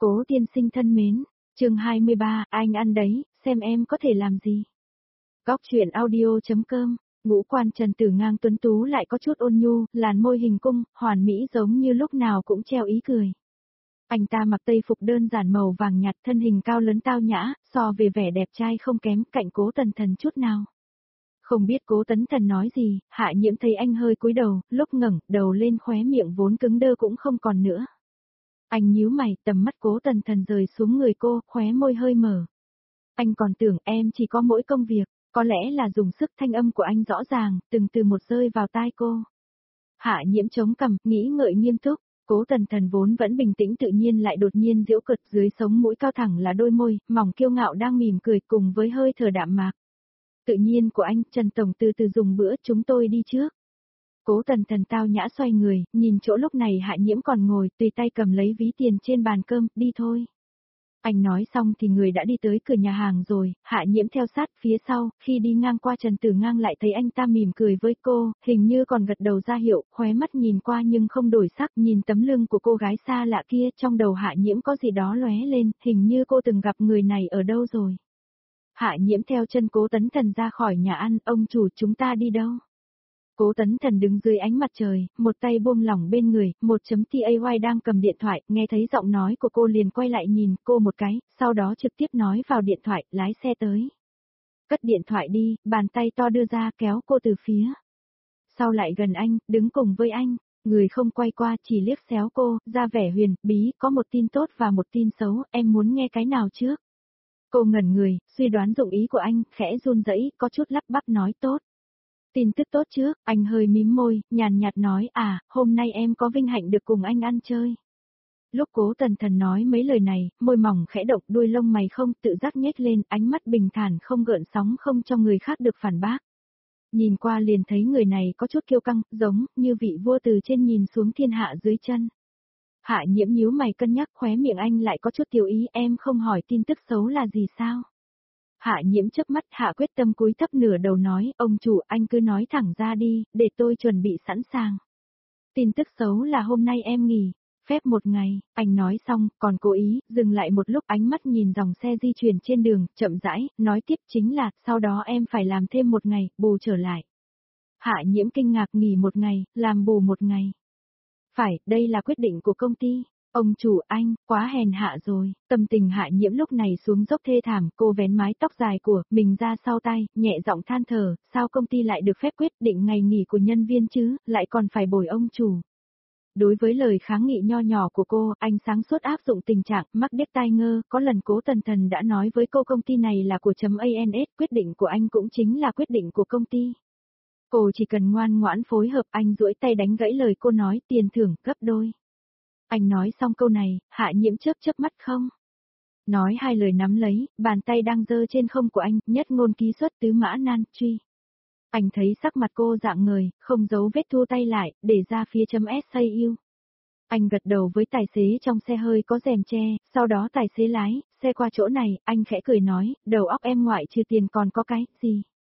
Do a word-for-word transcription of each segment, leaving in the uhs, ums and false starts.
Cố tiên sinh thân mến, chương hai mươi ba, anh ăn đấy, xem em có thể làm gì. Góc truyện audio.com, ngũ quan Trần Tử Ngang tuấn tú lại có chút ôn nhu, làn môi hình cung, hoàn mỹ giống như lúc nào cũng treo ý cười. Anh ta mặc tây phục đơn giản màu vàng nhạt, thân hình cao lớn tao nhã, so về vẻ đẹp trai không kém cạnh Cố Tần Thần chút nào. Không biết Cố Tấn Thần nói gì, Hạ Nhiễm thấy anh hơi cúi đầu, lúc ngẩng đầu lên khóe miệng vốn cứng đơ cũng không còn nữa. Anh nhíu mày, tầm mắt Cố Tần Thần rời xuống người cô, khóe môi hơi mở. Anh còn tưởng em chỉ có mỗi công việc, có lẽ là dùng sức, thanh âm của anh rõ ràng, từng từ một rơi vào tai cô. Hạ Nhiễm chống cằm, nghĩ ngợi nghiêm túc, Cố Tần Thần vốn vẫn bình tĩnh tự nhiên lại đột nhiên giễu cợt, dưới sống mũi cao thẳng là đôi môi, mỏng kiêu ngạo đang mỉm cười cùng với hơi thở đạm mạc. Tự nhiên của anh, Trần Tổng từ từ dùng bữa, chúng tôi đi trước. Cố Tần Thần tao nhã xoay người, nhìn chỗ lúc này Hạ Nhiễm còn ngồi, tùy tay cầm lấy ví tiền trên bàn cơm, đi thôi. Anh nói xong thì người đã đi tới cửa nhà hàng rồi, Hạ Nhiễm theo sát phía sau, khi đi ngang qua Trần Tử Ngang lại thấy anh ta mỉm cười với cô, hình như còn gật đầu ra hiệu, khóe mắt nhìn qua nhưng không đổi sắc, nhìn tấm lưng của cô gái xa lạ kia, trong đầu Hạ Nhiễm có gì đó lóe lên, hình như cô từng gặp người này ở đâu rồi. Hạ Nhiễm theo chân Cố Tấn Thần ra khỏi nhà ăn, ông chủ chúng ta đi đâu? Cố Tấn Thần đứng dưới ánh mặt trời, một tay buông lỏng bên người, một chấm tay đang cầm điện thoại, nghe thấy giọng nói của cô liền quay lại nhìn cô một cái, sau đó trực tiếp nói vào điện thoại, lái xe tới. Cất điện thoại đi, bàn tay to đưa ra kéo cô từ phía sau lại gần anh, đứng cùng với anh, người không quay qua chỉ liếc xéo cô, ra vẻ huyền, bí, có một tin tốt và một tin xấu, em muốn nghe cái nào trước? Cô ngẩn người, suy đoán dụng ý của anh, khẽ run rẩy, có chút lắp bắp nói tốt. Tin tức tốt trước, anh hơi mím môi, nhàn nhạt nói à, hôm nay em có vinh hạnh được cùng anh ăn chơi. Lúc Cố Tần Thần nói mấy lời này, môi mỏng khẽ động, đuôi lông mày không tự giác nhếch lên, ánh mắt bình thản không gợn sóng, không cho người khác được phản bác. Nhìn qua liền thấy người này có chút kiêu căng, giống như vị vua từ trên nhìn xuống thiên hạ dưới chân. Hạ Nhiễm nhíu mày cân nhắc, khóe miệng anh lại có chút tiểu ý, em không hỏi tin tức xấu là gì sao? Hạ Nhiễm chớp mắt, hạ quyết tâm cúi thấp nửa đầu nói, ông chủ anh cứ nói thẳng ra đi, để tôi chuẩn bị sẵn sàng. Tin tức xấu là hôm nay em nghỉ, phép một ngày, anh nói xong, còn cố ý, dừng lại một lúc, ánh mắt nhìn dòng xe di chuyển trên đường, chậm rãi, nói tiếp chính là, sau đó em phải làm thêm một ngày, bù trở lại. Hạ Nhiễm kinh ngạc, nghỉ một ngày, làm bù một ngày. Phải, đây là quyết định của công ty. Ông chủ anh, quá hèn hạ rồi, tâm tình Hạ Nhiễm lúc này xuống dốc thê thảm, cô vén mái tóc dài của mình ra sau tay, nhẹ giọng than thở, sao công ty lại được phép quyết định ngày nghỉ của nhân viên chứ, lại còn phải bồi ông chủ. Đối với lời kháng nghị nho nhỏ của cô, anh sáng suốt áp dụng tình trạng mắc điếc tai ngơ, có lần Cố Tần Thần đã nói với cô công ty này là của chấm a en ét, quyết định của anh cũng chính là quyết định của công ty. Cô chỉ cần ngoan ngoãn phối hợp, anh duỗi tay đánh gãy lời cô nói, tiền thưởng gấp đôi. Anh nói xong câu này, Hạ Nhiễm chớp chớp mắt không. Nói hai lời nắm lấy, bàn tay đang giơ trên không của anh, nhất ngôn ký xuất tứ mã nan, truy. Anh thấy sắc mặt cô dạng ngời, không giấu vết thu tay lại, để ra phía chấm ét a u. Anh gật đầu với tài xế trong xe hơi có rèm che, sau đó tài xế lái, xe qua chỗ này, anh khẽ cười nói, đầu óc em ngoại trừ tiền còn có cái, gì?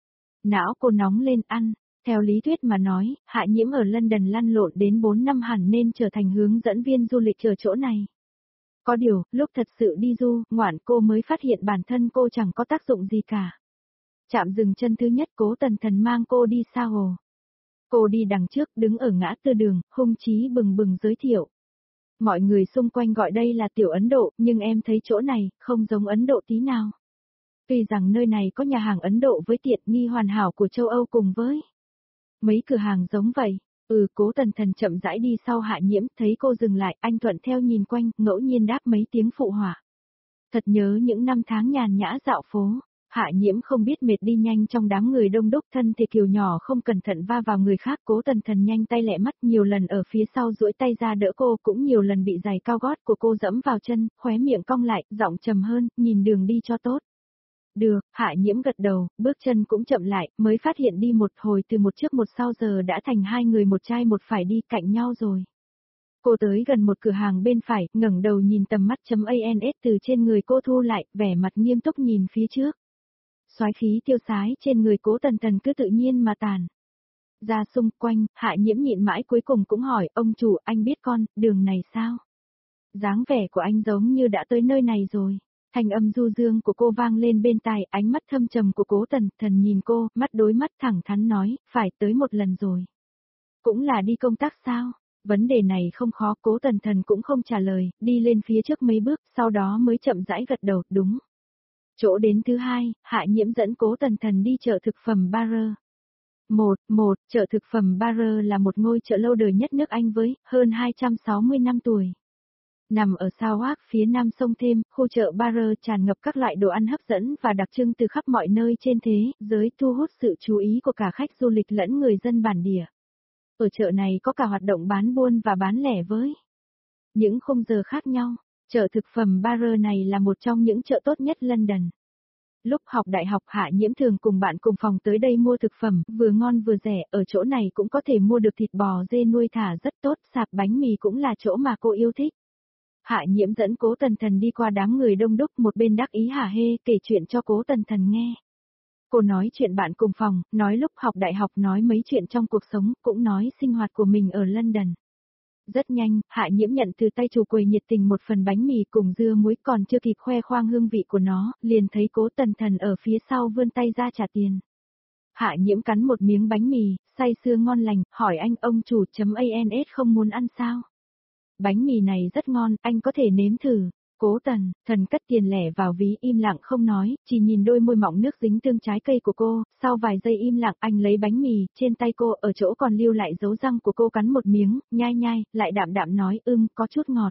Não cô nóng lên ăn. Theo lý thuyết mà nói, Hạ Nhiễm ở London lăn lộn đến bốn năm hẳn nên trở thành hướng dẫn viên du lịch ở chỗ này. Có điều, lúc thật sự đi du, ngoạn cô mới phát hiện bản thân cô chẳng có tác dụng gì cả. Chạm dừng chân thứ nhất, Cố Tần Thần mang cô đi xa hồ. Cô đi đằng trước, đứng ở ngã tư đường, hung chí bừng bừng giới thiệu. Mọi người xung quanh gọi đây là tiểu Ấn Độ, nhưng em thấy chỗ này, không giống Ấn Độ tí nào. Tuy rằng nơi này có nhà hàng Ấn Độ với tiện nghi hoàn hảo của châu Âu cùng với mấy cửa hàng giống vậy. Ừ, Cố Tần Thần chậm rãi đi sau Hạ Nhiễm, thấy cô dừng lại, anh thuận theo nhìn quanh, ngẫu nhiên đáp mấy tiếng phụ họa. Thật nhớ những năm tháng nhàn nhã dạo phố. Hạ Nhiễm không biết mệt đi nhanh trong đám người đông đúc, thân thể kiều nhỏ không cẩn thận va vào người khác. Cố Tần Thần nhanh tay lẹ mắt, nhiều lần ở phía sau duỗi tay ra đỡ cô, cũng nhiều lần bị giày cao gót của cô dẫm vào chân, khóe miệng cong lại, giọng trầm hơn, nhìn đường đi cho tốt. Được, Hạ Nhiễm gật đầu, bước chân cũng chậm lại, mới phát hiện đi một hồi từ một trước một sau giờ đã thành hai người một trai một phải đi cạnh nhau rồi. Cô tới gần một cửa hàng bên phải, ngẩng đầu nhìn tầm mắt chấm a en ét từ trên người cô thu lại, vẻ mặt nghiêm túc nhìn phía trước. Soái khí tiêu sái trên người Cố Tần Thần cứ tự nhiên mà tàn ra xung quanh. Hạ Nhiễm nhịn mãi cuối cùng cũng hỏi, ông chủ anh biết con, đường này sao? Dáng vẻ của anh giống như đã tới nơi này rồi. Thanh âm du dương của cô vang lên bên tai, ánh mắt thâm trầm của Cố Tần Thần nhìn cô, mắt đối mắt thẳng thắn nói, phải tới một lần rồi. Cũng là đi công tác sao? Vấn đề này không khó, Cố Tần Thần cũng không trả lời, đi lên phía trước mấy bước, sau đó mới chậm rãi gật đầu, đúng. Chỗ đến thứ hai, Hạ Nhiễm dẫn Cố Tần Thần đi chợ thực phẩm Barer. Một, một, chợ thực phẩm Barer là một ngôi chợ lâu đời nhất nước Anh với hơn hai trăm sáu mươi năm tuổi. Nằm ở Southwark phía nam sông Thêm, khu chợ Barer tràn ngập các loại đồ ăn hấp dẫn và đặc trưng từ khắp mọi nơi trên thế giới, thu hút sự chú ý của cả khách du lịch lẫn người dân bản địa. Ở chợ này có cả hoạt động bán buôn và bán lẻ với những khung giờ khác nhau. Chợ thực phẩm Barer này là một trong những chợ tốt nhất London. Lúc học đại học Hạ Nhiễm thường cùng bạn cùng phòng tới đây mua thực phẩm, vừa ngon vừa rẻ, ở chỗ này cũng có thể mua được thịt bò dê nuôi thả rất tốt, sạp bánh mì cũng là chỗ mà cô yêu thích. Hạ Nhiễm dẫn Cố Tần Thần đi qua đám người đông đúc, một bên đắc ý hả hê kể chuyện cho Cố Tần Thần nghe. Cô nói chuyện bạn cùng phòng, nói lúc học đại học, nói mấy chuyện trong cuộc sống, cũng nói sinh hoạt của mình ở London. Rất nhanh, Hạ Nhiễm nhận từ tay chủ quầy nhiệt tình một phần bánh mì cùng dưa muối, còn chưa kịp khoe khoang hương vị của nó, liền thấy Cố Tần Thần ở phía sau vươn tay ra trả tiền. Hạ Nhiễm cắn một miếng bánh mì, say sưa ngon lành, hỏi anh ông chủ chấm ans không muốn ăn sao? Bánh mì này rất ngon, anh có thể nếm thử. Cố Tần Thần cất tiền lẻ vào ví, im lặng không nói, chỉ nhìn đôi môi mọng nước dính tương trái cây của cô, sau vài giây im lặng anh lấy bánh mì, trên tay cô ở chỗ còn lưu lại dấu răng của cô cắn một miếng, nhai nhai, lại đạm đạm nói ưm, có chút ngọt.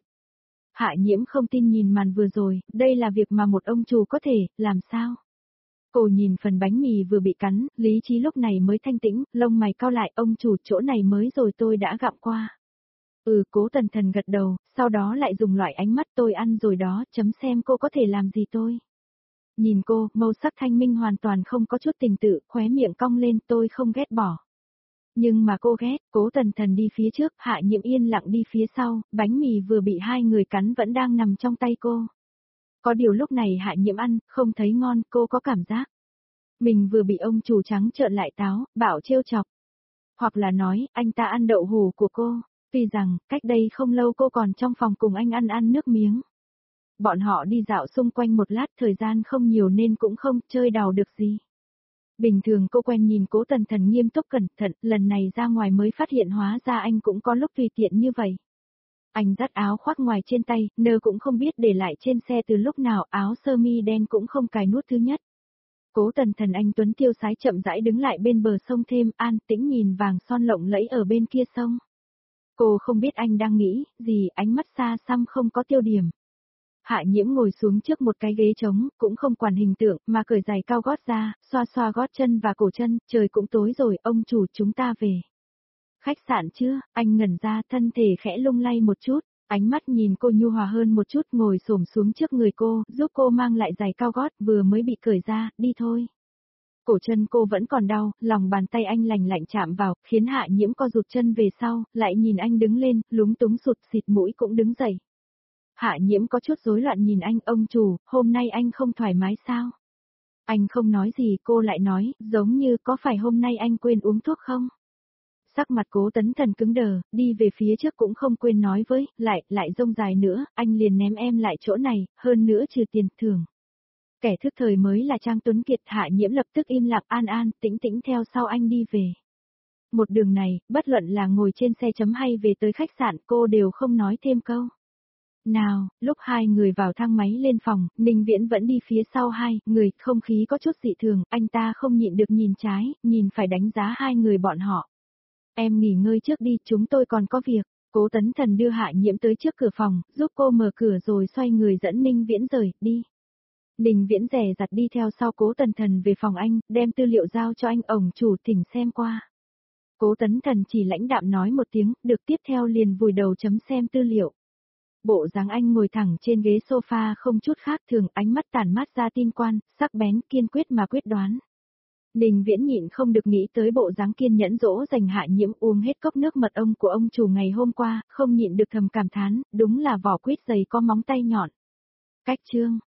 Hạ Nhiễm không tin nhìn màn vừa rồi, đây là việc mà một ông chủ có thể, làm sao? Cô nhìn phần bánh mì vừa bị cắn, lý trí lúc này mới thanh tĩnh, lông mày cau lại, ông chủ chỗ này mới rồi tôi đã gặm qua. Ừ, Cố Tần Thần gật đầu, sau đó lại dùng loại ánh mắt tôi ăn rồi đó, chấm xem cô có thể làm gì tôi. Nhìn cô, màu sắc thanh minh hoàn toàn không có chút tình tự, khóe miệng cong lên, tôi không ghét bỏ. Nhưng mà cô ghét. Cố Tần Thần đi phía trước, Hạ Nhiễm yên lặng đi phía sau, bánh mì vừa bị hai người cắn vẫn đang nằm trong tay cô. Có điều lúc này Hạ Nhiễm ăn, không thấy ngon, cô có cảm giác mình vừa bị ông chủ trắng trợn lại táo, bảo trêu chọc. Hoặc là nói, anh ta ăn đậu hù của cô. Tuy rằng, cách đây không lâu cô còn trong phòng cùng anh ăn ăn nước miếng. Bọn họ đi dạo xung quanh một lát, thời gian không nhiều nên cũng không chơi đào được gì. Bình thường cô quen nhìn Cố Tần Thần nghiêm túc cẩn thận, lần này ra ngoài mới phát hiện hóa ra anh cũng có lúc tùy tiện như vậy. Anh dắt áo khoác ngoài trên tay, nơ cũng không biết để lại trên xe từ lúc nào, áo sơ mi đen cũng không cài nút thứ nhất. Cố Tần Thần anh tuấn tiêu sái chậm rãi đứng lại bên bờ sông Thêm, an tĩnh nhìn vàng son lộng lẫy ở bên kia sông. Cô không biết anh đang nghĩ gì, ánh mắt xa xăm không có tiêu điểm. Hạ Nhiễm ngồi xuống trước một cái ghế trống, cũng không quản hình tượng, mà cởi giày cao gót ra, xoa xoa gót chân và cổ chân, trời cũng tối rồi, ông chủ chúng ta về. Khách sạn chưa? Anh ngẩn ra, thân thể khẽ lung lay một chút, ánh mắt nhìn cô nhu hòa hơn một chút, ngồi xổm xuống trước người cô, giúp cô mang lại giày cao gót vừa mới bị cởi ra, đi thôi. Cổ chân cô vẫn còn đau, lòng bàn tay anh lành lạnh chạm vào, khiến Hạ Nhiễm co rụt chân về sau, lại nhìn anh đứng lên, lúng túng sụt xịt mũi cũng đứng dậy. Hạ Nhiễm có chút rối loạn nhìn anh, ông chủ, hôm nay anh không thoải mái sao? Anh không nói gì, cô lại nói, giống như có phải hôm nay anh quên uống thuốc không? Sắc mặt Cố Tấn Thần cứng đờ, đi về phía trước cũng không quên nói với, lại, lại rông dài nữa, anh liền ném em lại chỗ này, hơn nữa trừ tiền thưởng. Kẻ thức thời mới là Trang Tuấn Kiệt. Hạ Nhiễm lập tức im lặng, an an, tĩnh tĩnh theo sau anh đi về. Một đường này, bất luận là ngồi trên xe chấm hay về tới khách sạn, cô đều không nói thêm câu nào. Lúc hai người vào thang máy lên phòng, Ninh Viễn vẫn đi phía sau hai người, không khí có chút dị thường, anh ta không nhịn được nhìn trái, nhìn phải đánh giá hai người bọn họ. Em nghỉ ngơi trước đi, chúng tôi còn có việc. Cố Tấn Thần đưa Hạ Nhiễm tới trước cửa phòng, giúp cô mở cửa rồi xoay người dẫn Ninh Viễn rời đi. Ninh Viễn rẻ rặt đi theo sau Cố Tần Thần về phòng anh, đem tư liệu giao cho anh, ổng chủ thỉnh xem qua. Cố Tấn Thần chỉ lãnh đạm nói một tiếng, được, tiếp theo liền vùi đầu chấm xem tư liệu. Bộ dáng anh ngồi thẳng trên ghế sofa không chút khác thường, ánh mắt tản mát ra tin quan, sắc bén, kiên quyết mà quyết đoán. Ninh Viễn nhịn không được nghĩ tới bộ dáng kiên nhẫn dỗ dành Hạ Nhiễm uống hết cốc nước mật ong của ông chủ ngày hôm qua, không nhịn được thầm cảm thán, đúng là vỏ quýt dày có móng tay nhọn. Cách chương